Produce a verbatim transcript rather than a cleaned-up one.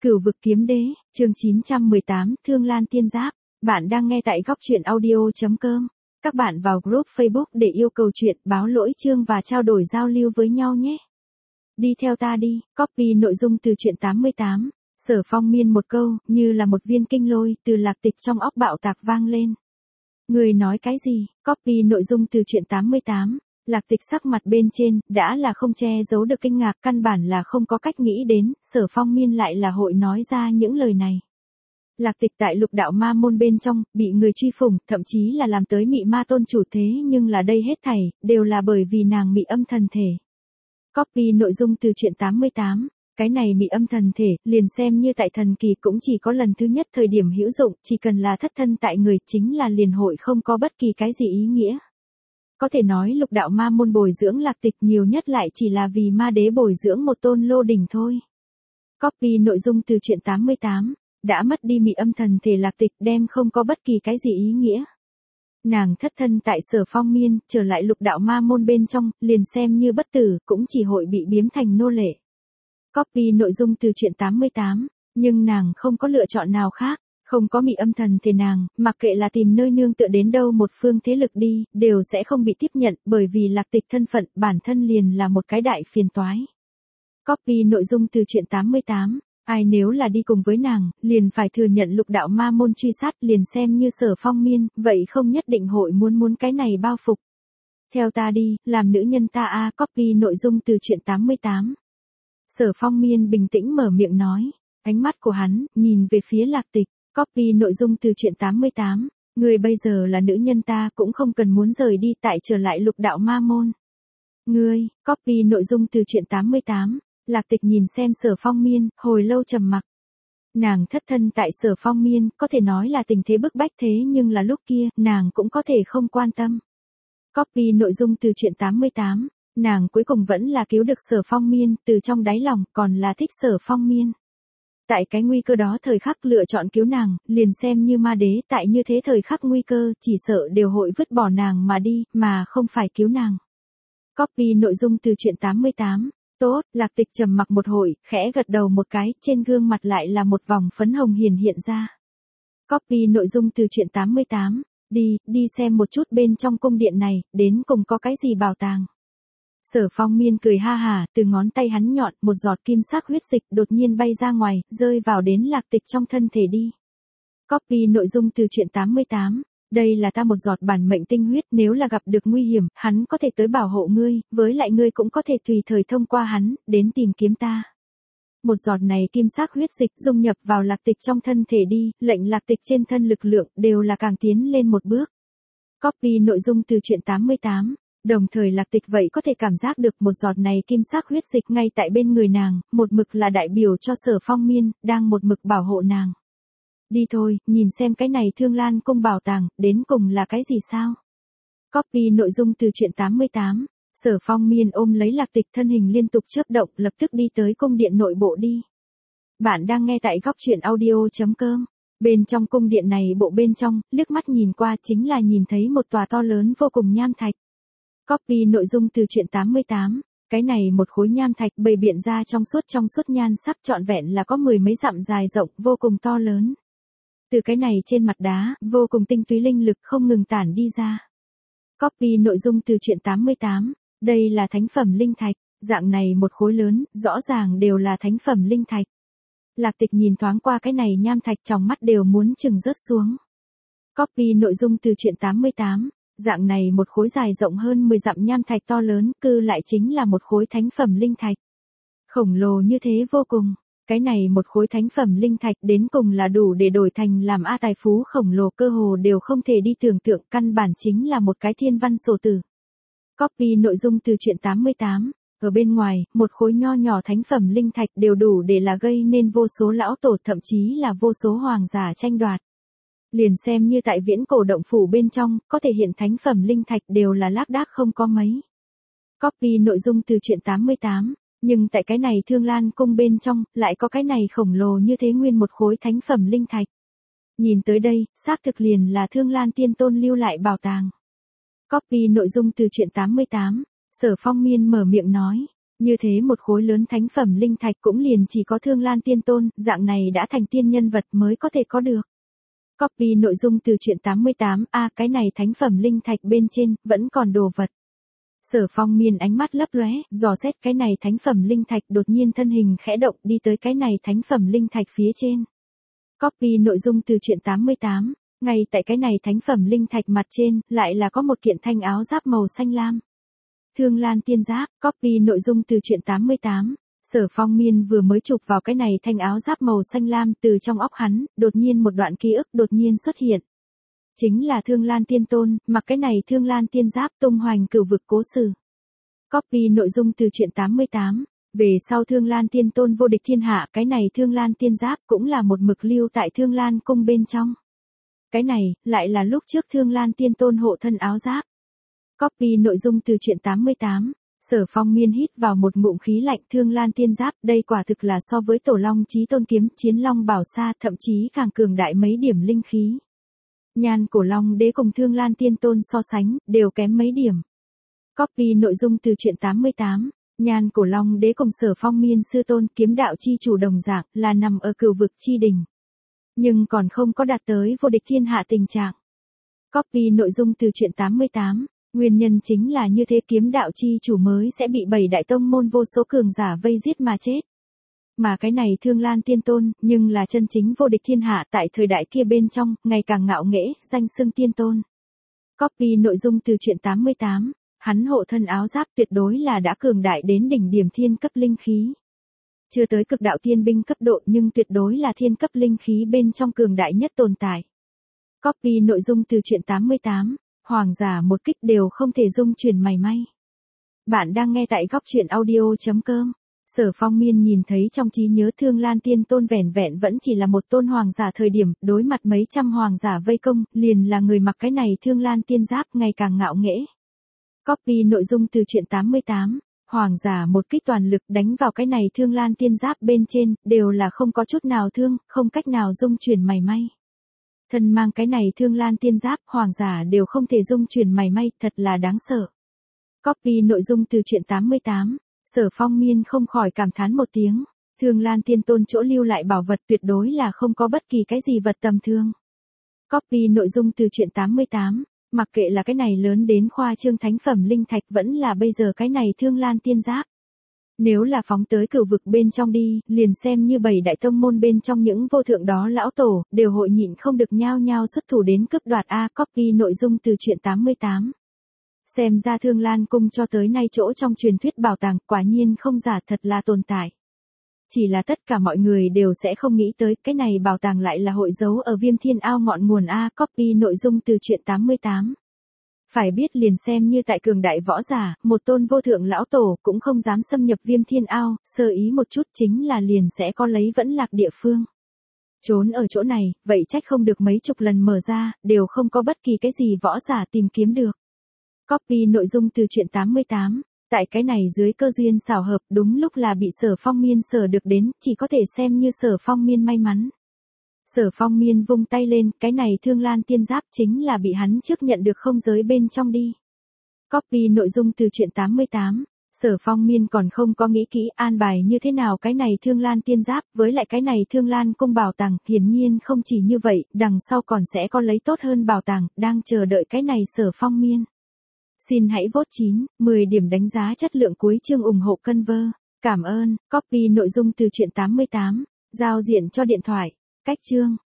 Cửu vực kiếm đế, chương chín trăm mười tám, Thương Lan Tiên Giáp. Bạn đang nghe tại góc truyện audio chấm com. Các bạn vào group Facebook để yêu cầu chuyện, báo lỗi chương và trao đổi giao lưu với nhau nhé. Đi theo ta đi, copy nội dung từ truyện tám mươi tám. Sở Phong miên một câu, như là một viên kinh lôi, từ Lạc Tịch trong óc bạo tạc vang lên. Người nói cái gì? Copy nội dung từ truyện tám mươi tám. Lạc Tịch sắc mặt bên trên, đã là không che giấu được kinh ngạc, căn bản là không có cách nghĩ đến, Sở Phong miên lại là hội nói ra những lời này. Lạc Tịch tại lục đạo ma môn bên trong, bị người truy phủng, thậm chí là làm tới mị ma tôn chủ thế, nhưng là đây hết thảy, đều là bởi vì nàng mị âm thần thể. Copy nội dung từ truyện tám mươi tám. Cái này mị âm thần thể, liền xem như tại thần kỳ cũng chỉ có lần thứ nhất thời điểm hữu dụng, chỉ cần là thất thân tại người chính là liền hội không có bất kỳ cái gì ý nghĩa. Có thể nói lục đạo ma môn bồi dưỡng Lạc Tịch nhiều nhất lại chỉ là vì ma đế bồi dưỡng một tôn lô đỉnh thôi. Copy nội dung từ truyện tám mươi tám. Đã mất đi mị âm thần thể Lạc Tịch đem không có bất kỳ cái gì ý nghĩa. Nàng thất thân tại Sở Phong miên, trở lại lục đạo ma môn bên trong, liền xem như bất tử, cũng chỉ hội bị biếm thành nô lệ. Copy nội dung từ truyện tám mươi tám. Nhưng nàng không có lựa chọn nào khác. Không có mị âm thần thể nàng, mặc kệ là tìm nơi nương tựa đến đâu một phương thế lực đi, đều sẽ không bị tiếp nhận, bởi vì Lạc Tịch thân phận bản thân liền là một cái đại phiền toái. Copy nội dung từ truyện tám mươi tám. Ai nếu là đi cùng với nàng, liền phải thừa nhận lục đạo ma môn truy sát, liền xem như Sở Phong miên, vậy không nhất định hội muốn muốn cái này bao phục. Theo ta đi, làm nữ nhân ta a. Copy nội dung từ truyện tám mươi tám. Sở Phong miên bình tĩnh mở miệng nói, ánh mắt của hắn nhìn về phía Lạc Tịch. Copy nội dung từ truyện tám mươi tám. Người bây giờ là nữ nhân ta cũng không cần muốn rời đi tại trở lại lục đạo ma môn. Ngươi, copy nội dung từ truyện tám mươi tám. Lạc Tịch nhìn xem Sở Phong miên, hồi lâu trầm mặc. Nàng thất thân tại Sở Phong miên, có thể nói là tình thế bức bách thế nhưng là lúc kia, nàng cũng có thể không quan tâm. Copy nội dung từ truyện tám mươi tám. Nàng cuối cùng vẫn là cứu được Sở Phong miên, từ trong đáy lòng, còn là thích Sở Phong miên. Tại cái nguy cơ đó thời khắc lựa chọn cứu nàng, liền xem như ma đế tại như thế thời khắc nguy cơ, chỉ sợ đều hội vứt bỏ nàng mà đi, mà không phải cứu nàng. Copy nội dung từ truyện tám mươi tám. Tốt, Lạc Tịch trầm mặc một hồi, khẽ gật đầu một cái, trên gương mặt lại là một vòng phấn hồng hiển hiện ra. Copy nội dung từ truyện tám mươi tám. Đi, đi xem một chút bên trong cung điện này, đến cùng có cái gì bảo tàng. Sở Phong miên cười ha hà, từ ngón tay hắn nhọn, một giọt kim sắc huyết dịch đột nhiên bay ra ngoài, rơi vào đến Lạc Tịch trong thân thể đi. Copy nội dung từ truyện tám mươi tám. Đây là ta một giọt bản mệnh tinh huyết, nếu là gặp được nguy hiểm, hắn có thể tới bảo hộ ngươi, với lại ngươi cũng có thể tùy thời thông qua hắn, đến tìm kiếm ta. Một giọt này kim sắc huyết dịch dung nhập vào Lạc Tịch trong thân thể đi, lệnh Lạc Tịch trên thân lực lượng đều là càng tiến lên một bước. Copy nội dung từ truyện tám mươi tám. Đồng thời Lạc Tịch vậy có thể cảm giác được một giọt này kim sắc huyết dịch ngay tại bên người nàng, một mực là đại biểu cho Sở Phong miên, đang một mực bảo hộ nàng. Đi thôi, nhìn xem cái này Thương Lan cung bảo tàng, đến cùng là cái gì sao? Copy nội dung từ truyện tám mươi tám. Sở Phong miên ôm lấy Lạc Tịch, thân hình liên tục chớp động, lập tức đi tới cung điện nội bộ đi. Bạn đang nghe tại góc truyện audio chấm com. Bên trong cung điện này bộ bên trong, liếc mắt nhìn qua chính là nhìn thấy một tòa to lớn vô cùng nham thạch. Copy nội dung từ truyện tám mươi tám. Cái này một khối nham thạch bày biện ra trong suốt trong suốt nhan sắc trọn vẹn là có mười mấy dặm dài rộng, vô cùng to lớn. Từ cái này trên mặt đá, vô cùng tinh túy linh lực không ngừng tản đi ra. Copy nội dung từ truyện tám mươi tám. Đây là thánh phẩm linh thạch, dạng này một khối lớn, rõ ràng đều là thánh phẩm linh thạch. Lạc Tịch nhìn thoáng qua cái này nham thạch, trong mắt đều muốn chừng rớt xuống. Copy nội dung từ truyện tám mươi tám. Dạng này một khối dài rộng hơn mười dặm nham thạch to lớn, cư lại chính là một khối thánh phẩm linh thạch. Khổng lồ như thế vô cùng. Cái này một khối thánh phẩm linh thạch đến cùng là đủ để đổi thành làm A tài phú khổng lồ, cơ hồ đều không thể đi tưởng tượng, căn bản chính là một cái thiên văn sổ tử. Copy nội dung từ truyện tám mươi tám. Ở bên ngoài, một khối nho nhỏ thánh phẩm linh thạch đều đủ để là gây nên vô số lão tổ, thậm chí là vô số hoàng giả tranh đoạt. Liền xem như tại viễn cổ động phủ bên trong, có thể hiện thánh phẩm linh thạch đều là lác đác không có mấy. Copy nội dung từ truyện tám mươi tám. Nhưng tại cái này Thương Lan cung bên trong, lại có cái này khổng lồ như thế nguyên một khối thánh phẩm linh thạch. Nhìn tới đây, xác thực liền là Thương Lan tiên tôn lưu lại bảo tàng. Copy nội dung từ truyện tám mươi tám. Sở Phong miên mở miệng nói. Như thế một khối lớn thánh phẩm linh thạch cũng liền chỉ có Thương Lan Tiên Tôn, dạng này đã thành tiên nhân vật mới có thể có được. Copy nội dung từ truyện tám mươi tám, a cái này thánh phẩm linh thạch bên trên, vẫn còn đồ vật. Sở Phong Miên ánh mắt lấp lóe, dò xét cái này thánh phẩm linh thạch, đột nhiên thân hình khẽ động đi tới cái này thánh phẩm linh thạch phía trên. Copy nội dung từ truyện tám mươi tám, ngay tại cái này thánh phẩm linh thạch mặt trên, lại là có một kiện thanh áo giáp màu xanh lam. Thương Lan Tiên Giáp, copy nội dung từ truyện tám mươi tám. Sở Phong Miên vừa mới chụp vào cái này thanh áo giáp màu xanh lam, từ trong óc hắn, đột nhiên một đoạn ký ức đột nhiên xuất hiện. Chính là Thương Lan Tiên Tôn, mặc cái này Thương Lan Tiên Giáp tung hoành cửu vực cố sự. Copy nội dung từ truyện tám mươi tám. Về sau Thương Lan Tiên Tôn vô địch thiên hạ, cái này Thương Lan Tiên Giáp cũng là một mực lưu tại Thương Lan cung bên trong. Cái này, lại là lúc trước Thương Lan Tiên Tôn hộ thân áo giáp. Copy nội dung từ truyện tám mươi tám. Sở Phong Miên hít vào một ngụm khí lạnh, Thương Lan Tiên Giáp, đây quả thực là so với Tổ Long Chí Tôn kiếm, Chiến Long Bảo Sa, thậm chí càng cường đại mấy điểm linh khí. Nhan Cổ Long Đế cùng Thương Lan Tiên Tôn so sánh, đều kém mấy điểm. Copy nội dung từ truyện tám mươi tám. Nhan Cổ Long Đế cùng Sở Phong Miên sư tôn, kiếm đạo chi chủ đồng dạng, là nằm ở cửu vực chi đỉnh. Nhưng còn không có đạt tới vô địch thiên hạ tình trạng. Copy nội dung từ truyện tám mươi tám. Nguyên nhân chính là như thế, kiếm đạo chi chủ mới sẽ bị bảy đại tông môn vô số cường giả vây giết mà chết. Mà cái này Thương Lan Tiên Tôn, nhưng là chân chính vô địch thiên hạ tại thời đại kia bên trong, ngày càng ngạo nghễ, danh xưng Tiên Tôn. Copy nội dung từ truyện tám mươi tám. Hắn hộ thân áo giáp tuyệt đối là đã cường đại đến đỉnh điểm thiên cấp linh khí. Chưa tới cực đạo tiên binh cấp độ, nhưng tuyệt đối là thiên cấp linh khí bên trong cường đại nhất tồn tại. Copy nội dung từ truyện tám mươi tám. Hoàng giả một kích đều không thể dung chuyển mảy may. Bạn đang nghe tại góc truyện audio chấm com. Sở Phong Miên nhìn thấy trong trí nhớ Thương Lan Tiên Tôn vẻn vẹn vẫn chỉ là một tôn hoàng giả thời điểm, đối mặt mấy trăm hoàng giả vây công, liền là người mặc cái này Thương Lan Tiên Giáp ngày càng ngạo nghễ. Copy nội dung từ truyện tám mươi tám. Hoàng giả một kích toàn lực đánh vào cái này Thương Lan Tiên Giáp bên trên, đều là không có chút nào thương, không cách nào dung chuyển mảy may. Thân mang cái này Thương Lan Tiên Giáp, hoàng giả đều không thể dung chuyển mảy may, thật là đáng sợ. Copy nội dung từ truyện tám mươi tám. Sở Phong Miên không khỏi cảm thán một tiếng. Thương Lan Tiên Tôn chỗ lưu lại bảo vật tuyệt đối là không có bất kỳ cái gì vật tầm thường. Copy nội dung từ truyện tám mươi tám. Mặc kệ là cái này lớn đến khoa trương thánh phẩm linh thạch, vẫn là bây giờ cái này Thương Lan Tiên Giáp. Nếu là phóng tới cửu vực bên trong đi, liền xem như bảy đại tông môn bên trong những vô thượng đó lão tổ, đều hội nhịn không được nhao nhao xuất thủ đến cướp đoạt. A. Copy nội dung từ truyện tám mươi tám. Xem ra Thương Lan cung cho tới nay chỗ trong truyền thuyết bảo tàng, quả nhiên không giả, thật là tồn tại. Chỉ là tất cả mọi người đều sẽ không nghĩ tới, cái này bảo tàng lại là hội giấu ở Viêm Thiên Ao ngọn nguồn. A. Copy nội dung từ truyện tám mươi tám. Phải biết liền xem như tại cường đại võ giả, một tôn vô thượng lão tổ cũng không dám xâm nhập Viêm Thiên Ao, sơ ý một chút chính là liền sẽ có lấy vẫn lạc địa phương. Trốn ở chỗ này, vậy trách không được mấy chục lần mở ra, đều không có bất kỳ cái gì võ giả tìm kiếm được. Copy nội dung từ truyện tám mươi tám. Tại cái này dưới cơ duyên xảo hợp, đúng lúc là bị Sở Phong Miên sở được đến, chỉ có thể xem như Sở Phong Miên may mắn. Sở Phong Miên vung tay lên, cái này Thương Lan Tiên Giáp chính là bị hắn trước nhận được không giới bên trong đi. Copy nội dung từ truyện tám mươi tám. Sở Phong Miên còn không có nghĩ kỹ an bài như thế nào cái này Thương Lan Tiên Giáp, với lại cái này Thương Lan cung bảo tàng, hiển nhiên không chỉ như vậy, đằng sau còn sẽ có lấy tốt hơn bảo tàng, đang chờ đợi cái này Sở Phong Miên. Xin hãy vote chín, mười điểm đánh giá chất lượng cuối chương ủng hộ Conver. Cảm ơn. Copy nội dung từ truyện tám mươi tám. Giao diện cho điện thoại. Cách chương.